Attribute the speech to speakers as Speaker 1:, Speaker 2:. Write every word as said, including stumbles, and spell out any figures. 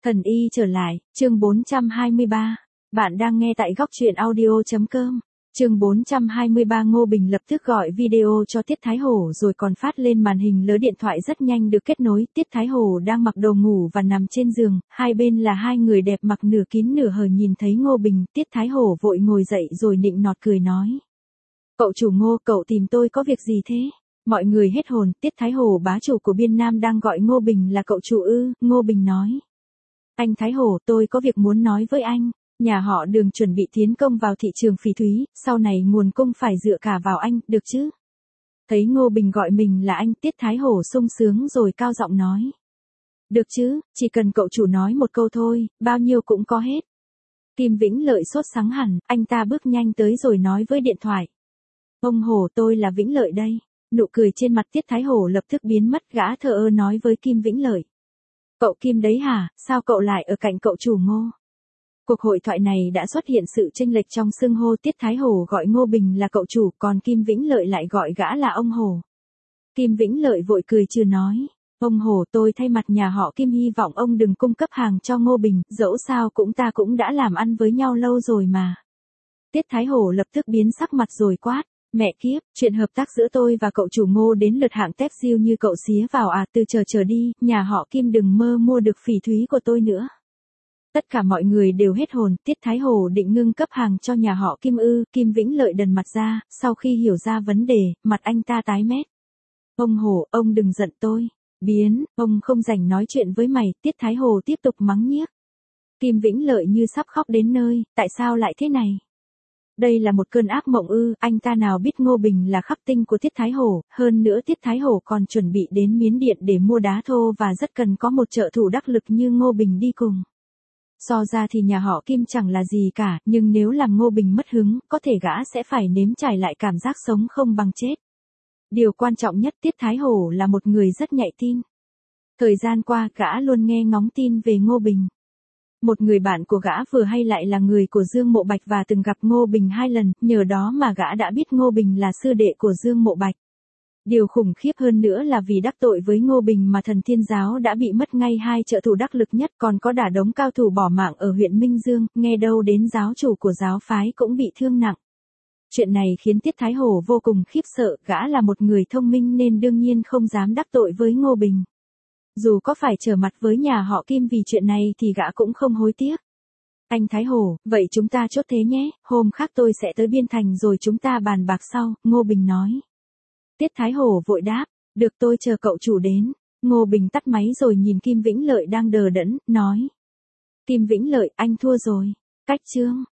Speaker 1: Thần y trở lại, chương bốn trăm hai mươi ba. Bạn đang nghe tại góc truyện audio chấm com. Chương bốn trăm hai mươi ba. Ngô Bình lập tức gọi video cho Tiết Thái Hổ rồi còn phát lên màn hình lớn, điện thoại rất nhanh được kết nối. Tiết Thái Hổ đang mặc đồ ngủ và nằm trên giường, hai bên là hai người đẹp mặc nửa kín nửa hở. Nhìn thấy Ngô Bình, Tiết Thái Hổ vội ngồi dậy rồi nịnh nọt cười nói: "Cậu chủ Ngô, cậu tìm tôi có việc gì thế?" Mọi người hết hồn. Tiết Thái Hổ, bá chủ của Biên Nam, đang gọi Ngô Bình là cậu chủ ư? Ngô Bình nói: "Anh Thái Hổ, tôi có việc muốn nói với anh. Nhà họ Đường chuẩn bị tiến công vào thị trường phỉ thúy, sau này nguồn cung phải dựa cả vào anh, được chứ?" Thấy Ngô Bình gọi mình là anh, Tiết Thái Hổ sung sướng rồi cao giọng nói: "Được chứ, chỉ cần cậu chủ nói một câu thôi, bao nhiêu cũng có hết." Kim Vĩnh Lợi sốt sắng hẳn, anh ta bước nhanh tới rồi nói với điện thoại: "Ông Hổ, tôi là Vĩnh Lợi đây." Nụ cười trên mặt Tiết Thái Hổ lập tức biến mất, gã thờ ơ nói với Kim Vĩnh Lợi: "Cậu Kim đấy hả, sao cậu lại ở cạnh cậu chủ Ngô?" Cuộc hội thoại này đã xuất hiện sự chênh lệch trong xưng hô. Tiết Thái Hổ gọi Ngô Bình là cậu chủ, còn Kim Vĩnh Lợi lại gọi gã là ông Hổ. Kim Vĩnh Lợi vội cười trừ nói: "Ông Hổ, tôi thay mặt nhà họ Kim hy vọng ông đừng cung cấp hàng cho Ngô Bình, dẫu sao cũng ta cũng đã làm ăn với nhau lâu rồi mà." Tiết Thái Hổ lập tức biến sắc mặt rồi quát: "Mẹ kiếp, chuyện hợp tác giữa tôi và cậu chủ Ngô đến lượt hạng tép diêu như cậu xía vào à? Từ chờ chờ đi, nhà họ Kim đừng mơ mua được phỉ thúy của tôi nữa." Tất cả mọi người đều hết hồn. Tiết Thái Hổ định ngưng cấp hàng cho nhà họ Kim ư? Kim Vĩnh Lợi đần mặt ra, sau khi hiểu ra vấn đề, mặt anh ta tái mét. "Ông Hổ, ông đừng giận tôi. Biến, ông không rảnh nói chuyện với mày." Tiết Thái Hổ tiếp tục mắng nhiếc. Kim Vĩnh Lợi như sắp khóc đến nơi, tại sao lại thế này? Đây là một cơn ác mộng ư? Anh ta nào biết Ngô Bình là khắc tinh của Tiết Thái Hổ, hơn nữa Tiết Thái Hổ còn chuẩn bị đến Miến Điện để mua đá thô và rất cần có một trợ thủ đắc lực như Ngô Bình đi cùng. So ra thì nhà họ Kim chẳng là gì cả, nhưng nếu làm Ngô Bình mất hứng, có thể gã sẽ phải nếm trải lại cảm giác sống không bằng chết. Điều quan trọng nhất, Tiết Thái Hổ là một người rất nhạy tin. Thời gian qua, gã luôn nghe ngóng tin về Ngô Bình. Một người bạn của gã vừa hay lại là người của Dương Mộ Bạch và từng gặp Ngô Bình hai lần, nhờ đó mà gã đã biết Ngô Bình là sư đệ của Dương Mộ Bạch. Điều khủng khiếp hơn nữa là vì đắc tội với Ngô Bình mà Thần Thiên Giáo đã bị mất ngay hai trợ thủ đắc lực nhất, còn có đả đống cao thủ bỏ mạng ở huyện Minh Dương, nghe đâu đến giáo chủ của giáo phái cũng bị thương nặng. Chuyện này khiến Tiết Thái Hổ vô cùng khiếp sợ, gã là một người thông minh nên đương nhiên không dám đắc tội với Ngô Bình. Dù có phải trở mặt với nhà họ Kim vì chuyện này thì gã cũng không hối tiếc. "Anh Thái Hổ, vậy chúng ta chốt thế nhé, hôm khác tôi sẽ tới Biên Thành rồi chúng ta bàn bạc sau." Ngô Bình nói. Tiết Thái Hổ vội đáp: "Được, tôi chờ cậu chủ đến." Ngô Bình tắt máy rồi nhìn Kim Vĩnh Lợi đang đờ đẫn, nói: "Kim Vĩnh Lợi, anh thua rồi." Cách chương